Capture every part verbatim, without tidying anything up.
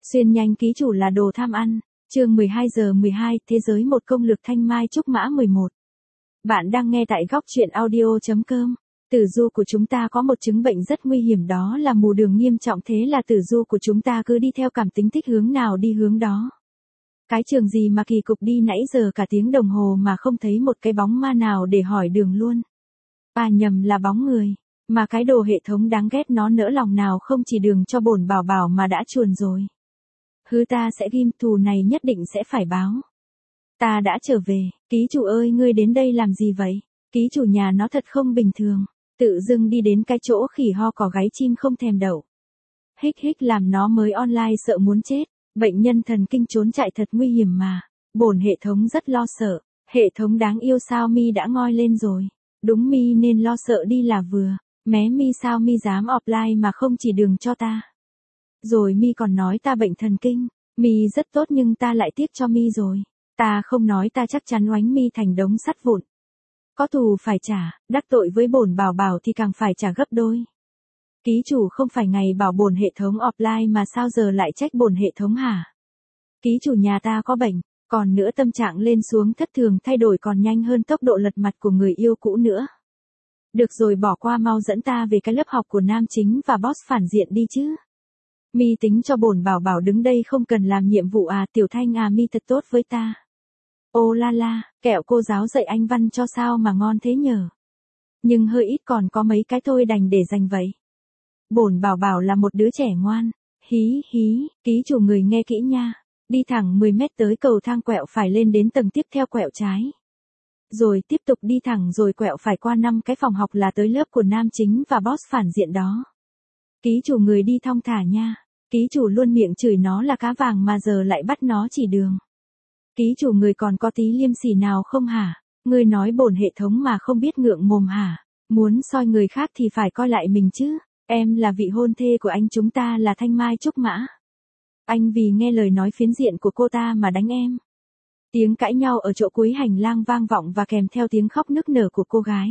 Xuyên nhanh ký chủ là đồ tham ăn. Chương mười hai giờ mười hai, thế giới một công lực thanh mai trúc mã mười một. Bạn đang nghe tại góc truyện audio chấm com. Tử du của chúng ta có một chứng bệnh rất nguy hiểm, đó là mù đường nghiêm trọng, thế là tử du của chúng ta cứ đi theo cảm tính, thích hướng nào đi hướng đó. Cái trường gì mà kỳ cục đi nãy giờ cả tiếng đồng hồ mà không thấy một cái bóng ma nào để hỏi đường luôn. À nhầm, là bóng người. Mà cái đồ hệ thống đáng ghét nó nỡ lòng nào không chỉ đường cho bổn bảo bảo mà đã chuồn rồi. Hứ, ta sẽ ghim, thù này nhất định sẽ phải báo. Ta đã trở về. Ký chủ ơi, ngươi đến đây làm gì vậy? Ký chủ nhà nó thật không bình thường. Tự dưng đi đến cái chỗ khỉ ho cỏ gáy chim không thèm đậu. Hích hích, làm nó mới online sợ muốn chết. Bệnh nhân thần kinh trốn chạy thật nguy hiểm mà. Bổn hệ thống rất lo sợ. Hệ thống đáng yêu, sao mi đã ngoi lên rồi? Đúng, mi nên lo sợ đi là vừa. Mé mi, sao mi dám offline mà không chỉ đường cho ta? Rồi mi còn nói ta bệnh thần kinh. Mi rất tốt nhưng ta lại tiếc cho mi rồi. Ta không nói, ta chắc chắn oánh mi thành đống sắt vụn. Có thù phải trả, đắc tội với bổn bảo bảo thì càng phải trả gấp đôi. Ký chủ không phải ngày bảo bổn hệ thống offline mà sao giờ lại trách bổn hệ thống hả? Ký chủ nhà ta có bệnh, còn nữa tâm trạng lên xuống thất thường thay đổi còn nhanh hơn tốc độ lật mặt của người yêu cũ nữa. Được rồi, bỏ qua, mau dẫn ta về cái lớp học của nam chính và boss phản diện đi chứ. Mi tính cho bổn bảo bảo đứng đây không cần làm nhiệm vụ à? Tiểu Thanh à, mi thật tốt với ta. Ô la la, kẹo cô giáo dạy anh văn cho sao mà ngon thế nhờ. Nhưng hơi ít, còn có mấy cái thôi đành để dành vậy. Bổn bảo bảo là một đứa trẻ ngoan. Hí hí, ký chủ người nghe kỹ nha. Đi thẳng mười mét tới cầu thang, quẹo phải lên đến tầng tiếp theo, quẹo trái. Rồi tiếp tục đi thẳng rồi quẹo phải qua năm cái phòng học là tới lớp của nam chính và boss phản diện đó. Ký chủ người đi thong thả nha. Ký chủ luôn miệng chửi nó là cá vàng mà giờ lại bắt nó chỉ đường. Ký chủ người còn có tí liêm sỉ nào không hả? Ngươi nói bổn hệ thống mà không biết ngượng mồm hả? Muốn soi người khác thì phải coi lại mình chứ. Em là vị hôn thê của anh, chúng ta là thanh mai trúc mã. Anh vì nghe lời nói phiến diện của cô ta mà đánh em. Tiếng cãi nhau ở chỗ cuối hành lang vang vọng và kèm theo tiếng khóc nức nở của cô gái.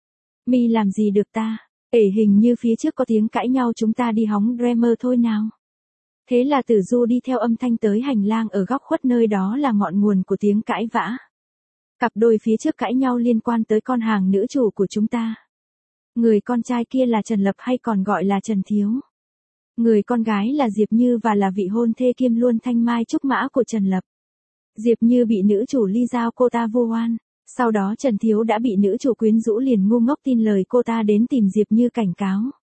Mi làm gì được ta? Ể, hình như phía trước có tiếng cãi nhau, chúng ta đi hóng Dreamer thôi nào. Thế là Tử Du đi theo âm thanh tới hành lang ở góc khuất, nơi đó là ngọn nguồn của tiếng cãi vã. Cặp đôi phía trước cãi nhau liên quan tới con hàng nữ chủ của chúng ta. Người con trai kia là Trần Lập hay còn gọi là Trần Thiếu. Người con gái là Diệp Như và là vị hôn thê kiêm luôn thanh mai trúc mã của Trần Lập. Diệp Như bị nữ chủ ly giao cô ta vu oan. Sau đó Trần Thiếu đã bị nữ chủ quyến rũ liền ngu ngốc tin lời cô ta đến tìm Diệp Như cảnh cáo.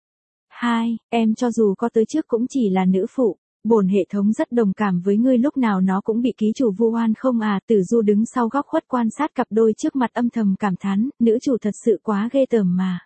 Hai, em cho dù có tới trước cũng chỉ là nữ phụ. Bổn hệ thống rất đồng cảm với ngươi, lúc nào nó cũng bị ký chủ vu oan không à? Tử Du đứng sau góc khuất quan sát cặp đôi trước mặt âm thầm cảm thán, nữ chủ thật sự quá ghê tởm mà.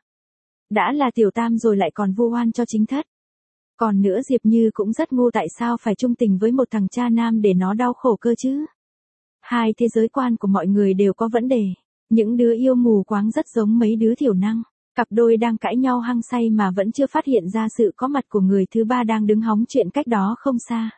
Đã là tiểu tam rồi lại còn vu oan cho chính thất. Còn nữa Diệp Như cũng rất ngu, tại sao phải chung tình với một thằng cha nam để nó đau khổ cơ chứ? Hai, thế giới quan của mọi người đều có vấn đề. Những đứa yêu mù quáng rất giống mấy đứa thiểu năng. Cặp đôi đang cãi nhau hăng say mà vẫn chưa phát hiện ra sự có mặt của người thứ ba đang đứng hóng chuyện cách đó không xa.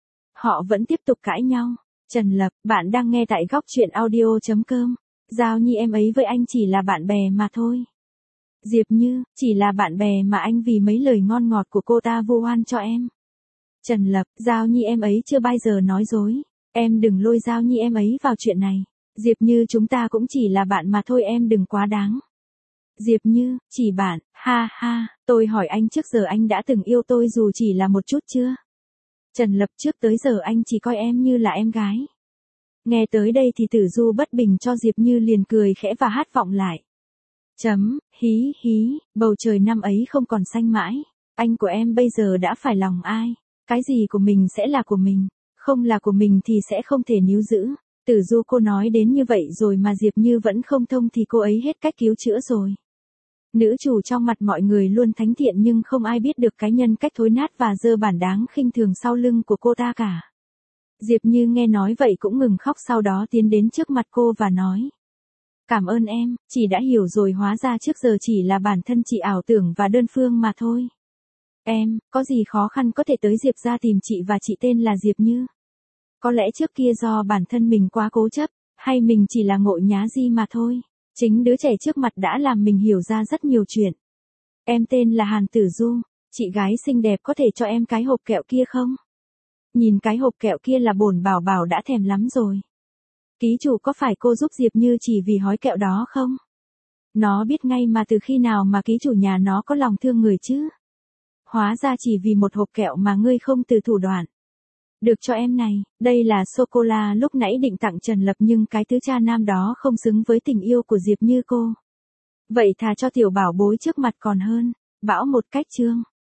Họ vẫn tiếp tục cãi nhau. Trần Lập, bạn đang nghe tại góc truyện audio chấm com. Giao Nhi em ấy với anh chỉ là bạn bè mà thôi. Diệp Như, chỉ là bạn bè mà anh vì mấy lời ngon ngọt của cô ta vu oan cho em. Trần Lập, Giao Nhi em ấy chưa bao giờ nói dối. Em đừng lôi Giao Nhi em ấy vào chuyện này. Diệp Như, chúng ta cũng chỉ là bạn mà thôi, em đừng quá đáng. Diệp Như, chỉ bạn, ha ha, tôi hỏi anh trước giờ anh đã từng yêu tôi dù chỉ là một chút chưa? Trần Lập, trước tới giờ anh chỉ coi em như là em gái. Nghe tới đây thì Tử Du bất bình cho Diệp Như liền cười khẽ và hát vọng lại. Chấm, hí hí, bầu trời năm ấy không còn xanh mãi. Anh của em bây giờ đã phải lòng ai? Cái gì của mình sẽ là của mình, không là của mình thì sẽ không thể níu giữ. Tử Du, cô nói đến như vậy rồi mà Diệp Như vẫn không thông thì cô ấy hết cách cứu chữa rồi. Nữ chủ trong mặt mọi người luôn thánh thiện nhưng không ai biết được cái nhân cách thối nát và dơ bản đáng khinh thường sau lưng của cô ta cả. Diệp Như nghe nói vậy cũng ngừng khóc, sau đó tiến đến trước mặt cô và nói. Cảm ơn em, chị đã hiểu rồi, hóa ra trước giờ chỉ là bản thân chị ảo tưởng và đơn phương mà thôi. Em, có gì khó khăn có thể tới Diệp ra tìm chị, và chị tên là Diệp Như. Có lẽ trước kia do bản thân mình quá cố chấp, hay mình chỉ là ngộ nhá gì mà thôi. Chính đứa trẻ trước mặt đã làm mình hiểu ra rất nhiều chuyện. Em tên là Hàn Tử Du, chị gái xinh đẹp, có thể cho em cái hộp kẹo kia không? Nhìn cái hộp kẹo kia là bổn bảo bảo đã thèm lắm rồi. Ký chủ có phải cô giúp Diệp Như chỉ vì hói kẹo đó không? Nó biết ngay mà từ khi nào mà ký chủ nhà nó có lòng thương người chứ? Hóa ra chỉ vì một hộp kẹo mà ngươi không từ thủ đoạn. Được cho em này, đây là sô-cô-la lúc nãy định tặng Trần Lập nhưng cái tứ cha nam đó không xứng với tình yêu của Diệp Như cô. Vậy thà cho tiểu bảo bối trước mặt còn hơn, bão một cách trương.